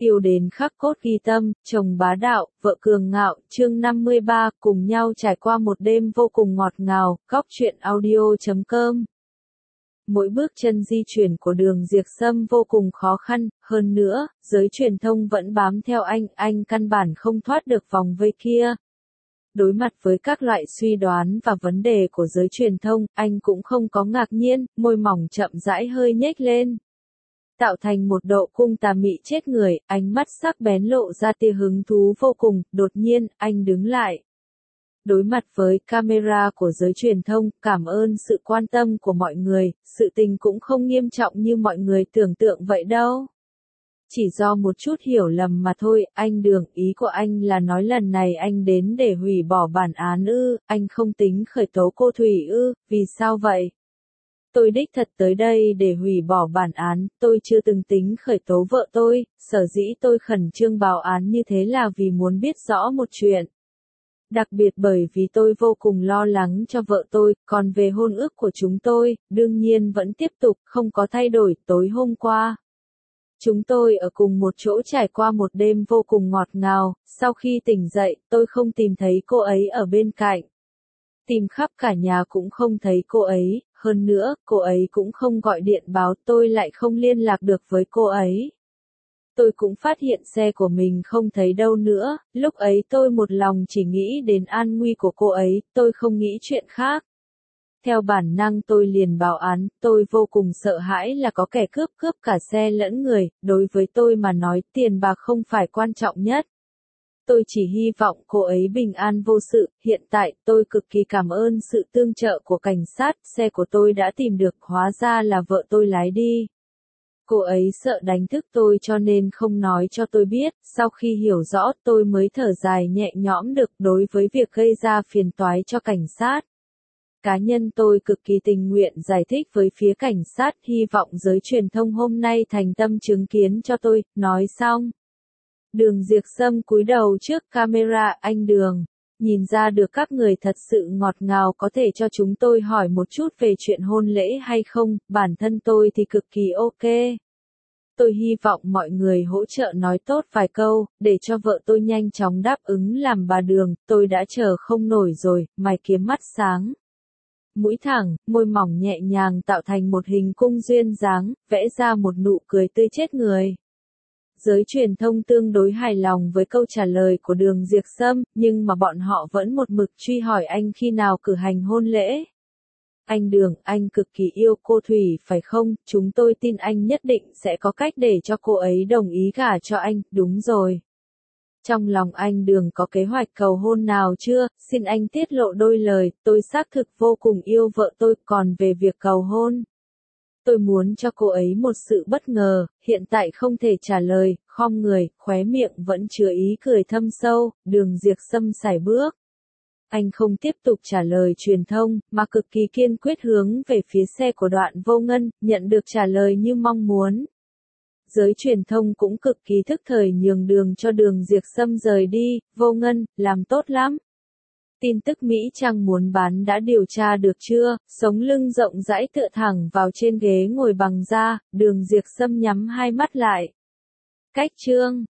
Yêu đến khắc cốt ghi tâm, chồng bá đạo, vợ cường ngạo, chương 53, cùng nhau trải qua một đêm vô cùng ngọt ngào, góc truyện audio.com. Mỗi bước chân di chuyển của Đường Diệp Sâm vô cùng khó khăn, hơn nữa, giới truyền thông vẫn bám theo anh căn bản không thoát được vòng vây kia. Đối mặt với các loại suy đoán và vấn đề của giới truyền thông, anh cũng không có ngạc nhiên, môi mỏng chậm rãi hơi nhếch lên. Tạo thành một độ cung tà mị chết người, ánh mắt sắc bén lộ ra tia hứng thú vô cùng, đột nhiên, anh đứng lại. Đối mặt với camera của giới truyền thông, cảm ơn sự quan tâm của mọi người, sự tình cũng không nghiêm trọng như mọi người tưởng tượng vậy đâu. Chỉ do một chút hiểu lầm mà thôi, anh Đường, ý của anh là nói lần này anh đến để hủy bỏ bản án ư, anh không tính khởi tố cô Thủy ư, vì sao vậy? Tôi đích thật tới đây để hủy bỏ bản án, tôi chưa từng tính khởi tố vợ tôi, sở dĩ tôi khẩn trương báo án như thế là vì muốn biết rõ một chuyện. Đặc biệt bởi vì tôi vô cùng lo lắng cho vợ tôi, còn về hôn ước của chúng tôi, đương nhiên vẫn tiếp tục, không có thay đổi. Tối hôm qua, chúng tôi ở cùng một chỗ trải qua một đêm vô cùng ngọt ngào, sau khi tỉnh dậy, tôi không tìm thấy cô ấy ở bên cạnh. Tìm khắp cả nhà cũng không thấy cô ấy, hơn nữa, cô ấy cũng không gọi điện báo, tôi lại không liên lạc được với cô ấy. Tôi cũng phát hiện xe của mình không thấy đâu nữa, lúc ấy tôi một lòng chỉ nghĩ đến an nguy của cô ấy, tôi không nghĩ chuyện khác. Theo bản năng tôi liền báo án, tôi vô cùng sợ hãi là có kẻ cướp cả xe lẫn người, đối với tôi mà nói tiền bạc không phải quan trọng nhất. Tôi chỉ hy vọng cô ấy bình an vô sự, hiện tại tôi cực kỳ cảm ơn sự tương trợ của cảnh sát, xe của tôi đã tìm được, hóa ra là vợ tôi lái đi. Cô ấy sợ đánh thức tôi cho nên không nói cho tôi biết, sau khi hiểu rõ tôi mới thở dài nhẹ nhõm được đối với việc gây ra phiền toái cho cảnh sát. Cá nhân tôi cực kỳ tình nguyện giải thích với phía cảnh sát, hy vọng giới truyền thông hôm nay thành tâm chứng kiến cho tôi, nói xong. Đường Diệp Sâm cúi đầu trước camera, anh Đường, nhìn ra được các người thật sự ngọt ngào, có thể cho chúng tôi hỏi một chút về chuyện hôn lễ hay không, bản thân tôi thì cực kỳ ok. Tôi hy vọng mọi người hỗ trợ nói tốt vài câu, để cho vợ tôi nhanh chóng đáp ứng làm bà Đường, tôi đã chờ không nổi rồi, mày kiếm mắt sáng. Mũi thẳng, môi mỏng nhẹ nhàng tạo thành một hình cung duyên dáng, vẽ ra một nụ cười tươi chết người. Giới truyền thông tương đối hài lòng với câu trả lời của Đường Diệp Sâm, nhưng mà bọn họ vẫn một mực truy hỏi anh khi nào cử hành hôn lễ. Anh Đường, anh cực kỳ yêu cô Thủy phải không? Chúng tôi tin anh nhất định sẽ có cách để cho cô ấy đồng ý gả cho anh, đúng rồi. Trong lòng anh Đường có kế hoạch cầu hôn nào chưa? Xin anh tiết lộ đôi lời, tôi xác thực vô cùng yêu vợ tôi, còn về việc cầu hôn. Tôi muốn cho cô ấy một sự bất ngờ, hiện tại không thể trả lời, khom người, khóe miệng vẫn chứa ý cười thâm sâu, Đường Diệp Sâm sải bước. Anh không tiếp tục trả lời truyền thông, mà cực kỳ kiên quyết hướng về phía xe của Đoạn Vô Ngân, nhận được trả lời như mong muốn. Giới truyền thông cũng cực kỳ thức thời nhường đường cho Đường Diệp Sâm rời đi, Vô Ngân, làm tốt lắm. Tin tức Mỹ Trang muốn bán đã điều tra được chưa, sống lưng rộng rãi tựa thẳng vào trên ghế ngồi bằng da, Đường Diệp Sâm nhắm hai mắt lại. Cách chương